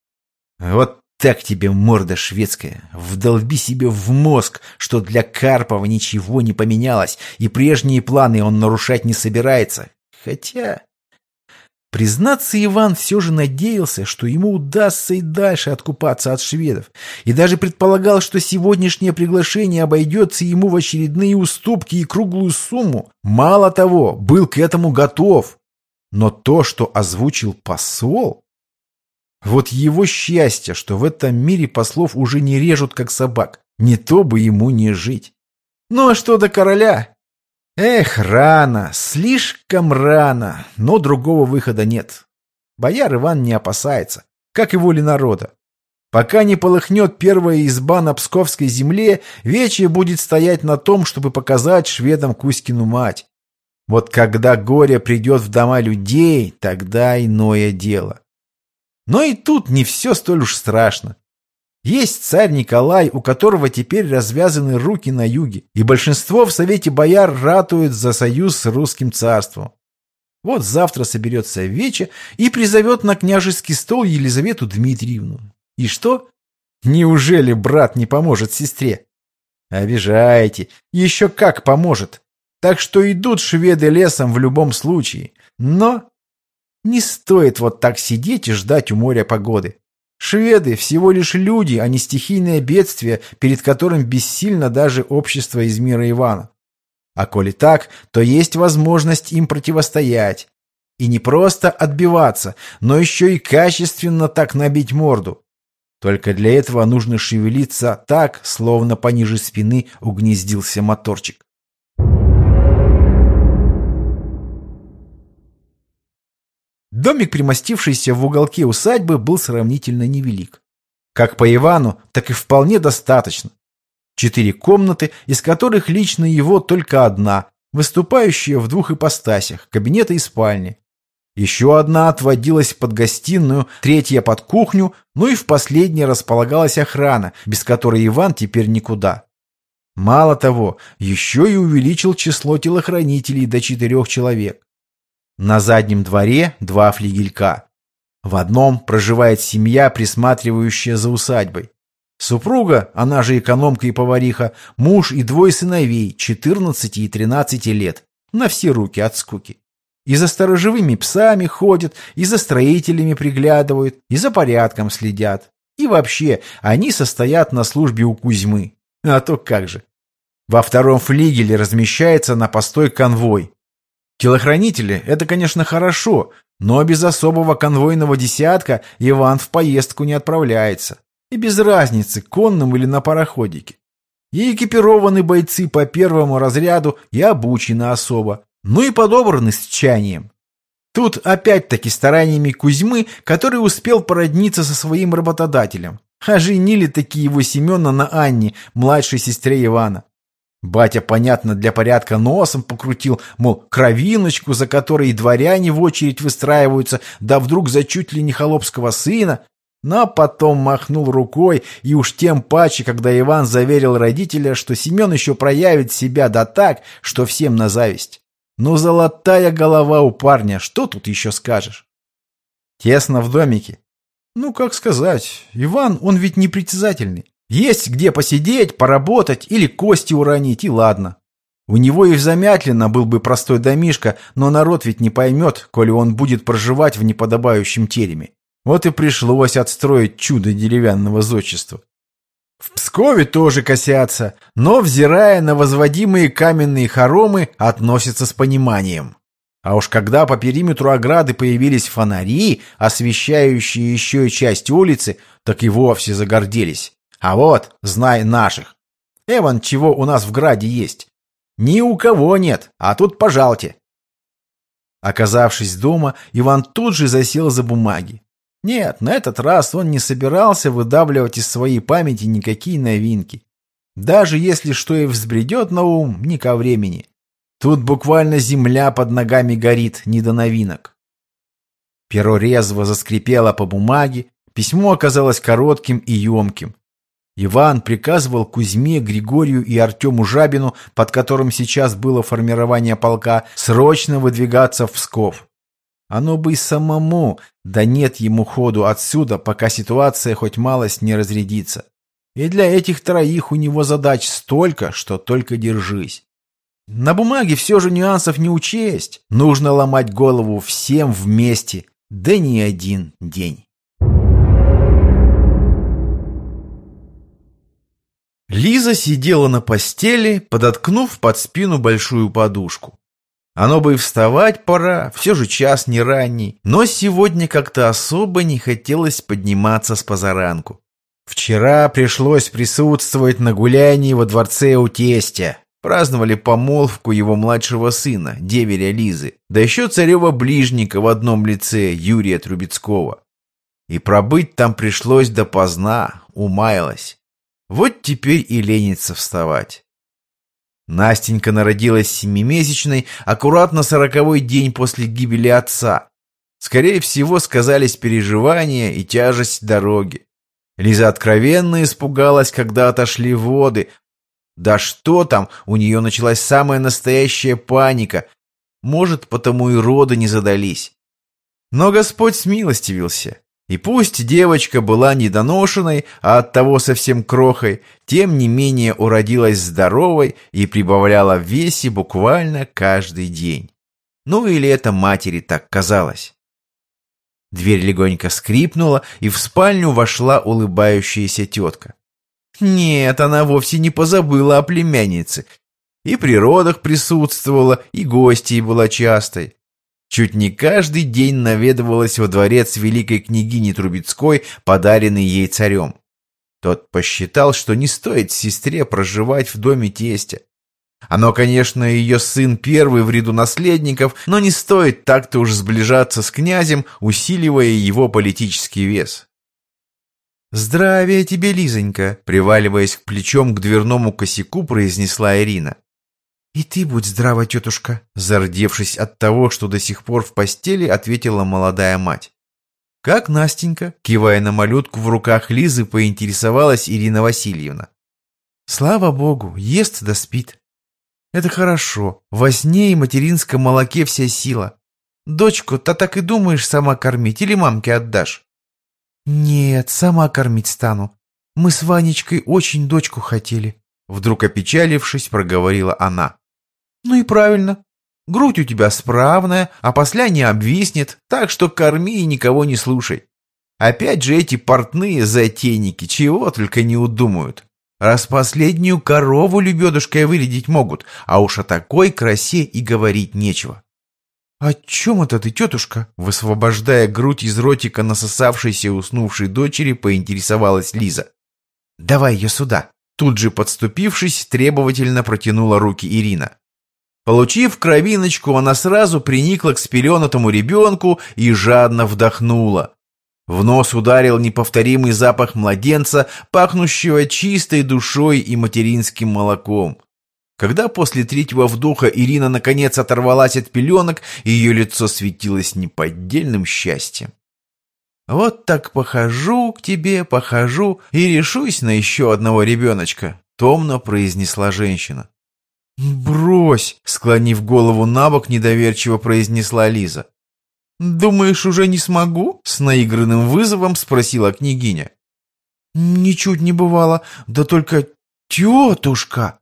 Вот так тебе, морда шведская, вдолби себе в мозг, что для Карпова ничего не поменялось, и прежние планы он нарушать не собирается. Хотя... Признаться, Иван все же надеялся, что ему удастся и дальше откупаться от шведов, и даже предполагал, что сегодняшнее приглашение обойдется ему в очередные уступки и круглую сумму. Мало того, был к этому готов. Но то, что озвучил посол... Вот его счастье, что в этом мире послов уже не режут, как собак. Не то бы ему не жить. Ну а что до короля? Эх, рано, слишком рано, но другого выхода нет. Бояр Иван не опасается, как и воли народа. Пока не полыхнет первая изба на псковской земле, Вече будет стоять на том, чтобы показать шведам Кузькину мать. Вот когда горе придет в дома людей, тогда иное дело. Но и тут не все столь уж страшно. Есть царь Николай, у которого теперь развязаны руки на юге, и большинство в Совете бояр ратует за союз с русским царством. Вот завтра соберется Вече и призовет на княжеский стол Елизавету Дмитриевну. И что? Неужели брат не поможет сестре? Обижаете. Еще как поможет. Так что идут шведы лесом в любом случае. Но не стоит вот так сидеть и ждать у моря погоды. Шведы всего лишь люди, а не стихийное бедствие, перед которым бессильно даже общество из мира Ивана. А коли так, то есть возможность им противостоять. И не просто отбиваться, но еще и качественно так набить морду. Только для этого нужно шевелиться так, словно пониже спины угнездился моторчик. Домик, примостившийся в уголке усадьбы, был сравнительно невелик. Как по Ивану, так и вполне достаточно. Четыре комнаты, из которых лично его только одна, выступающая в двух ипостасях – кабинета и спальни. Еще одна отводилась под гостиную, третья под кухню, ну и в последней располагалась охрана, без которой Иван теперь никуда. Мало того, еще и увеличил число телохранителей до четырех человек. На заднем дворе два флигелька. В одном проживает семья, присматривающая за усадьбой. Супруга, она же экономка и повариха, муж и двое сыновей, четырнадцати и тринадцати лет, на все руки от скуки. И за сторожевыми псами ходят, и за строителями приглядывают, и за порядком следят. И вообще, они состоят на службе у Кузьмы. А то как же. Во втором флигеле размещается на постой конвой. Телохранители – это, конечно, хорошо, но без особого конвойного десятка Иван в поездку не отправляется. И без разницы, конным или на пароходике. И экипированы бойцы по первому разряду, и обучены особо, ну и подобраны с тчанием. Тут опять-таки стараниями Кузьмы, который успел породниться со своим работодателем. А женили такие его Семена на Анне, младшей сестре Ивана. Батя, понятно, для порядка носом покрутил, мол, кровиночку, за которой и дворяне в очередь выстраиваются, да вдруг за чуть ли не холопского сына. Но потом махнул рукой, и уж тем паче, когда Иван заверил родителя, что Семен еще проявит себя да так, что всем на зависть. Ну, золотая голова у парня, что тут еще скажешь? Тесно в домике. Ну, как сказать, Иван, он ведь непритязательный. Есть где посидеть, поработать или кости уронить, и ладно. У него и в Замятлино был бы простой домишко, но народ ведь не поймет, коли он будет проживать в неподобающем тереме. Вот и пришлось отстроить чудо деревянного зодчества. В Пскове тоже косятся, но, взирая на возводимые каменные хоромы, относятся с пониманием. А уж когда по периметру ограды появились фонари, освещающие еще и часть улицы, так и вовсе загордились. А вот, знай наших. Эван, чего у нас в граде есть? Ни у кого нет, а тут пожалуйте. Оказавшись дома, Иван тут же засел за бумаги. Нет, на этот раз он не собирался выдавливать из своей памяти никакие новинки. Даже если что и взбредет на ум, не ко времени. Тут буквально земля под ногами горит, не до новинок. Перо резво заскрипело по бумаге, Письмо оказалось коротким и емким. Иван приказывал Кузьме, Григорию и Артему Жабину, под которым сейчас было формирование полка, срочно выдвигаться в Псков. Оно бы и самому, да нет ему ходу отсюда, пока ситуация хоть малость не разрядится. И для этих троих у него задач столько, что только держись. На бумаге все же нюансов не учесть. Нужно ломать голову всем вместе, да не один день. Лиза сидела на постели, подоткнув под спину большую подушку. Оно бы и вставать пора, все же час не ранний, но сегодня как-то особо не хотелось подниматься с позаранку. Вчера пришлось присутствовать на гулянии во дворце у тестя. Праздновали помолвку его младшего сына, деверя Лизы, да еще царева ближника в одном лице, Юрия Трубецкого. И пробыть там пришлось допоздна, умаялась. Вот теперь и ленится вставать. Настенька народилась семимесячной, аккуратно сороковой день после гибели отца. Скорее всего, сказались переживания и тяжесть дороги. Лиза откровенно испугалась, когда отошли воды. Да что там, у нее началась самая настоящая паника. Может, потому и роды не задались. Но Господь смилостивился. И пусть девочка была недоношенной, а оттого совсем крохой, тем не менее уродилась здоровой и прибавляла в весе буквально каждый день. Ну или это матери так казалось. Дверь легонько скрипнула, и в спальню вошла улыбающаяся тетка. Нет, она вовсе не позабыла о племяннице. И при родах присутствовала, и гостьей была частой. Чуть не каждый день наведывалась во дворец великой княгини Трубецкой, подаренный ей царем. Тот посчитал, что не стоит сестре проживать в доме тестя. Оно, конечно, ее сын первый в ряду наследников, но не стоит так-то уж сближаться с князем, усиливая его политический вес. «Здравия тебе, Лизонька!» — приваливаясь к плечом к дверному косяку, произнесла Ирина. «И ты будь здрава, тетушка!» — зардевшись от того, что до сих пор в постели, ответила молодая мать. «Как Настенька?» — кивая на малютку в руках Лизы, поинтересовалась Ирина Васильевна. «Слава богу, ест да спит. Это хорошо. Во сне и материнском молоке вся сила. Дочку-то так и думаешь сама кормить или мамке отдашь?» «Нет, сама кормить стану. Мы с Ванечкой очень дочку хотели», — вдруг опечалившись, проговорила она. «Ну и правильно. Грудь у тебя справная, а после не обвиснет, так что корми и никого не слушай. Опять же эти портные затейники чего только не удумают. Раз последнюю корову лебедушкой вырядить могут, а уж о такой красе и говорить нечего». «О чем это ты, тетушка?» Высвобождая грудь из ротика насосавшейся и уснувшей дочери, поинтересовалась Лиза. «Давай ее сюда!» Тут же подступившись, требовательно протянула руки Ирина. Получив кровиночку, она сразу приникла к спеленатому ребенку и жадно вдохнула. В нос ударил неповторимый запах младенца, пахнущего чистой душой и материнским молоком. Когда после третьего вдоха Ирина наконец оторвалась от пеленок, ее лицо светилось неподдельным счастьем. «Вот так похожу к тебе, похожу и решусь на еще одного ребеночка», — томно произнесла женщина. «Брось!» — склонив голову на бок, недоверчиво произнесла Лиза. «Думаешь, уже не смогу?» — с наигранным вызовом спросила княгиня. «Ничуть не бывало, да только тетушка!»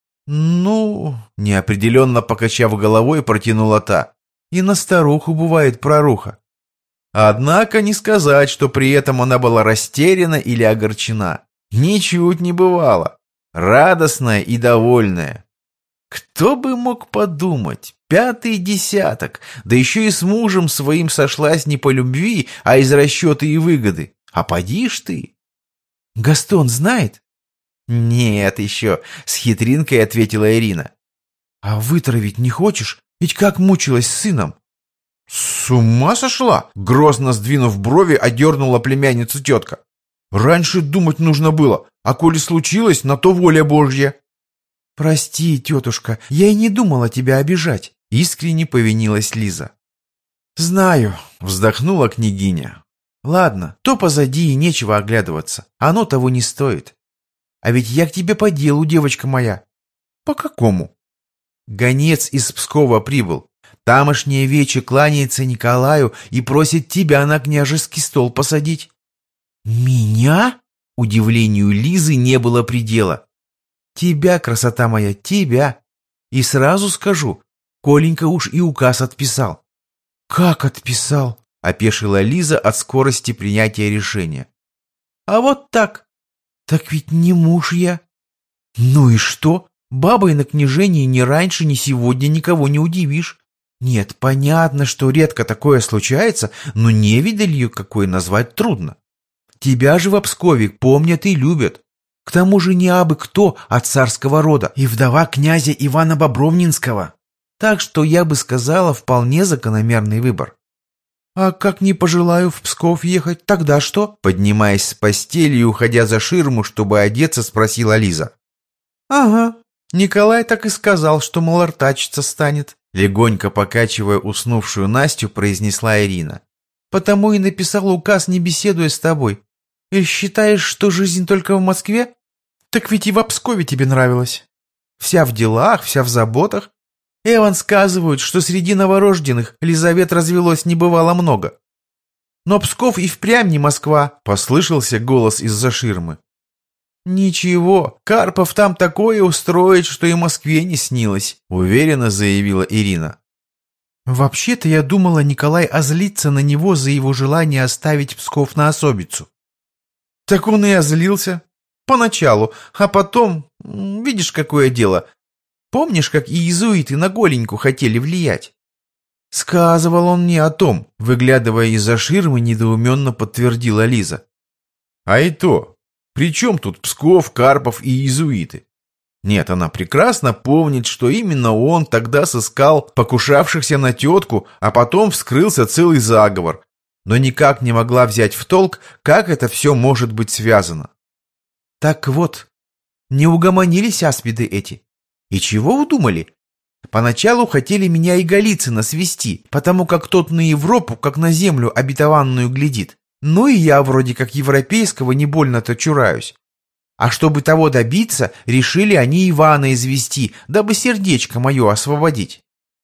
«Ну...» — неопределенно покачав головой, протянула та. «И на старуху бывает проруха». Однако не сказать, что при этом она была растеряна или огорчена. Ничуть не бывало. Радостная и довольная. Кто бы мог подумать? Пятый десяток, да еще и с мужем своим сошлась не по любви, а из расчета и выгоды. А поди ж ты. «Гастон знает?» «Нет еще», — с хитринкой ответила Ирина. «А вытравить не хочешь? Ведь как мучилась с сыном?» «С ума сошла?» — грозно сдвинув брови, одернула племянницу тетка. «Раньше думать нужно было, а коли случилось, на то воля Божья». «Прости, тетушка, я и не думала тебя обижать», — искренне повинилась Лиза. «Знаю», — вздохнула княгиня. Ладно, то позади и нечего оглядываться. Оно того не стоит. А ведь я к тебе по делу, девочка моя. По какому? Гонец из Пскова прибыл. Тамошнее вече кланяется Николаю и просит тебя на княжеский стол посадить. Меня? Удивлению Лизы не было предела. Тебя, красота моя, тебя. И сразу скажу, Коленька уж и указ отписал. Как отписал? Опешила Лиза от скорости принятия решения. А вот так. Так ведь не муж я. Ну и что? Бабой на княжении ни раньше, ни сегодня никого не удивишь. Нет, понятно, что редко такое случается, но невидалью какой назвать трудно. Тебя же в Пскове помнят и любят. К тому же не абы кто от царского рода и вдова князя Ивана Бобровнинского. Так что я бы сказала, вполне закономерный выбор. А как не пожелаю в Псков ехать, тогда что? Поднимаясь с постели и уходя за ширму, чтобы одеться, спросила Лиза. Ага, Николай так и сказал, что малортачиться станет. Легонько покачивая уснувшую Настю, произнесла Ирина. Потому и написал указ, не беседуя с тобой. Или считаешь, что жизнь только в Москве? Так ведь и в Пскове тебе нравилось. Вся в делах, вся в заботах. Эван сказывают, что среди новорожденных Лизавет развелось небывало много. Но Псков и впрямь не Москва, послышался голос из-за ширмы. Ничего, Карпов там такое устроит, что и Москве не снилось, уверенно заявила Ирина. Вообще-то я думала, Николай озлится на него за его желание оставить Псков на особицу. Так он и озлился. Поначалу, а потом, видишь, какое дело. Помнишь, как иезуиты на Голеньку хотели влиять? Сказывал он мне о том, выглядывая из-за ширмы, недоуменно подтвердила Лиза. А и то, при чем тут Псков, Карпов и иезуиты? Нет, она прекрасно помнит, что именно он тогда сыскал покушавшихся на тетку, а потом вскрылся целый заговор, но никак не могла взять в толк, как это все может быть связано. Так вот, не угомонились аспиды эти. И чего удумали? Поначалу хотели меня и Голицына свести, потому как тот на Европу, как на землю обетованную глядит. Ну и я вроде как европейского не больно-то чураюсь. А чтобы того добиться, решили они Ивана извести, дабы сердечко мое освободить.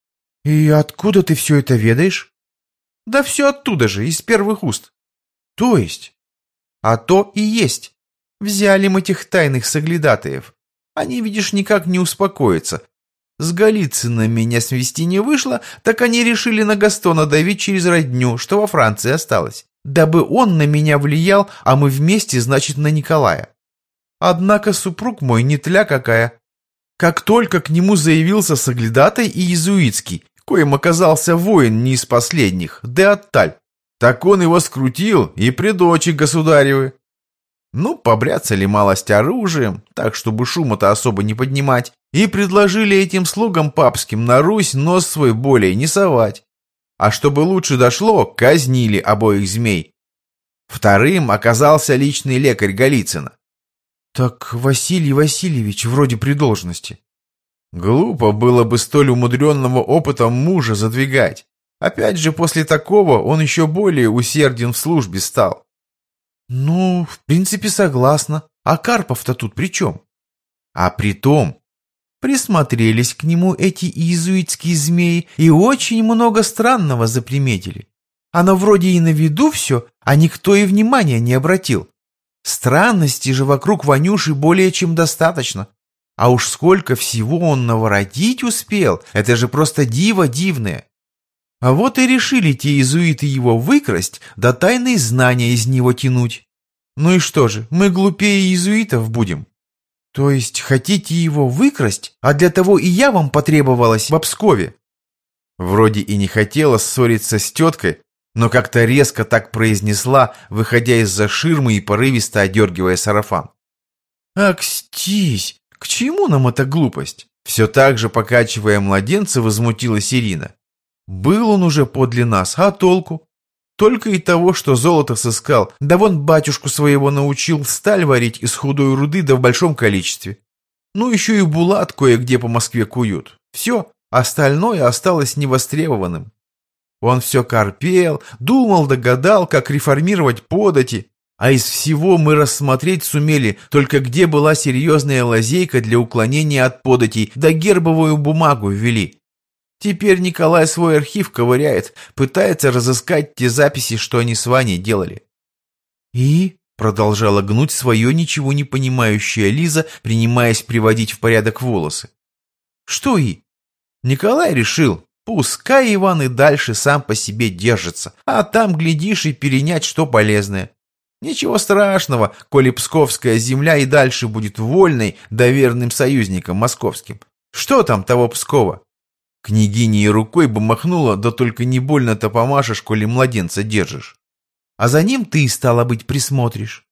И откуда ты все это ведаешь? Да все оттуда же, из первых уст. То есть? А то и есть. Взяли мы этих тайных соглядатаев. Они, видишь, никак не успокоятся. С Голицыным меня свести не вышло, так они решили на Гастона давить через родню, что во Франции осталось, дабы он на меня влиял, а мы вместе, значит, на Николая. Однако супруг мой не тля какая. Как только к нему заявился соглядатай и иезуитский, коим оказался воин не из последних, де Отталь, так он его скрутил и при дочи государевы. Ну, побряцали малость оружием, так, чтобы шума-то особо не поднимать, и предложили этим слугам папским на Русь нос свой более не совать. А чтобы лучше дошло, казнили обоих змей. Вторым оказался личный лекарь Голицына. Так Василий Васильевич вроде при должности. Глупо было бы столь умудренного опытом мужа задвигать. Опять же, после такого он еще более усерден в службе стал. Ну, в принципе, согласна. А Карпов-то тут при чем? А при том, присмотрелись к нему эти иезуитские змеи и очень много странного заприметили. Оно вроде и на виду все, а никто и внимания не обратил. Странностей же вокруг Ванюши более чем достаточно. А уж сколько всего он наворотить успел, это же просто диво дивное. А вот и решили те иезуиты его выкрасть, да тайные знания из него тянуть. Ну и что же, мы глупее иезуитов будем? То есть хотите его выкрасть, а для того и я вам потребовалась в Пскове? Вроде и не хотела ссориться с теткой, но как-то резко так произнесла, выходя из-за ширмы и порывисто одергивая сарафан. «Акстись, к чему нам эта глупость?» Все так же, покачивая младенца, возмутилась Ирина. «Был он уже подле нас, а толку? Только и того, что золото сыскал, да вон батюшку своего научил сталь варить из худой руды да в большом количестве. Ну еще и булат кое-где по Москве куют. Все, остальное осталось невостребованным». Он все корпел, думал, догадал, как реформировать подати, а из всего мы рассмотреть сумели только где была серьезная лазейка для уклонения от податей, да гербовую бумагу ввели. Теперь Николай свой архив ковыряет, пытается разыскать те записи, что они с Ваней делали. И продолжала гнуть свое ничего не понимающая Лиза, принимаясь приводить в порядок волосы. Что и? Николай решил, пускай Иван и дальше сам по себе держится, а там, глядишь, и перенять что полезное. Ничего страшного, коли псковская земля и дальше будет вольной, доверенным союзником московским. Что там того Пскова? Княгиня и рукой бы махнула, да только не больно-то помашешь, коли младенца держишь. А за ним ты, стало быть, присмотришь.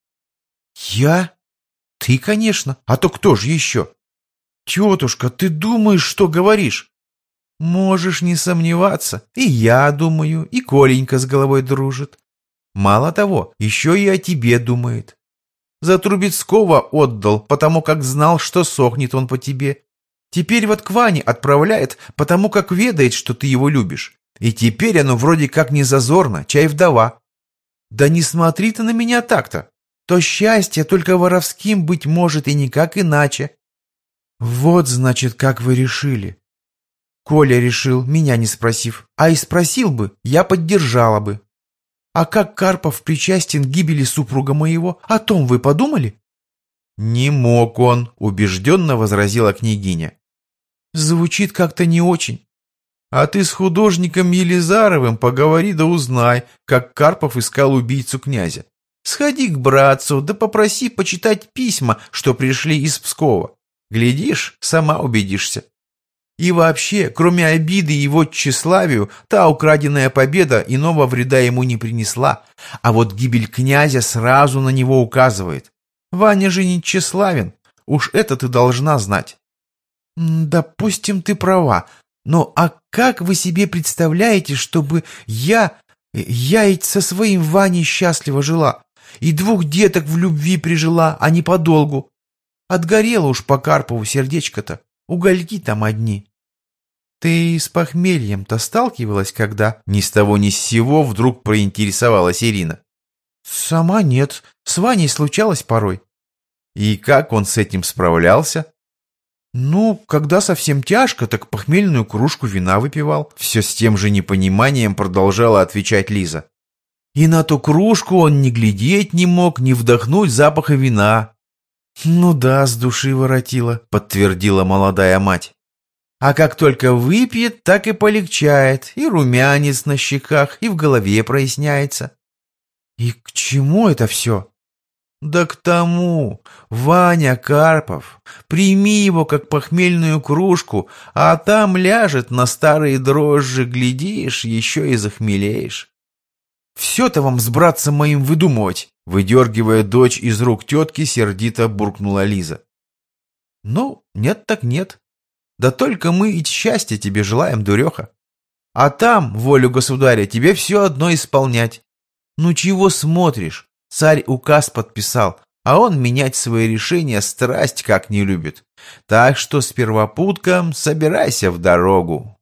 Я? Ты, конечно. А то кто же еще? Тетушка, ты думаешь, что говоришь? Можешь не сомневаться. И я думаю, и Коленька с головой дружит. Мало того, еще и о тебе думает. За Трубецкого отдал, потому как знал, что сохнет он по тебе. Теперь вот к Ване отправляет, потому как ведает, что ты его любишь. И теперь оно вроде как не зазорно, чай вдова. Да не смотри ты на меня так-то. То счастье только воровским быть может и никак иначе. Вот, значит, как вы решили. Коля решил, меня не спросив. А и спросил бы, я поддержала бы. А как Карпов причастен к гибели супруга моего, о том вы подумали? Не мог он, убежденно возразила княгиня. Звучит как-то не очень. А ты с художником Елизаровым поговори да узнай, как Карпов искал убийцу князя. Сходи к братцу, да попроси почитать письма, что пришли из Пскова. Глядишь, сама убедишься. И вообще, кроме обиды его тщеславию, та украденная победа иного вреда ему не принесла, а вот гибель князя сразу на него указывает. Ваня же не тщеславен, уж это ты должна знать. Допустим, ты права, но а как вы себе представляете, чтобы я, я ведь со своим Ваней счастливо жила, и двух деток в любви прижила, а не подолгу? Отгорело уж по Карпову сердечко-то, угольки там одни. Ты с похмельем-то сталкивалась когда? Ни с того ни с сего вдруг проинтересовалась Ирина. Сама нет, с Ваней случалось порой. И как он с этим справлялся? Ну, когда совсем тяжко, так похмельную кружку вина выпивал. Все с тем же непониманием продолжала отвечать Лиза. И на ту кружку он ни глядеть не мог, ни вдохнуть запаха вина. Ну да, с души воротило, подтвердила молодая мать. А как только выпьет, так и полегчает, и румянец на щеках, и в голове проясняется. И к чему это все? Да к тому, Ваня Карпов, прими его как похмельную кружку, а там ляжет на старые дрожжи, глядишь, еще и захмелеешь. Все-то вам с братцем моим выдумывать, выдергивая дочь из рук тетки, сердито буркнула Лиза. Ну, нет так нет. Да только мы и счастья тебе желаем, дуреха. А там, волю государя, тебе все одно исполнять. Ну чего смотришь? Царь указ подписал, а он менять свои решения страсть как не любит. Так что с первопутком собирайся в дорогу.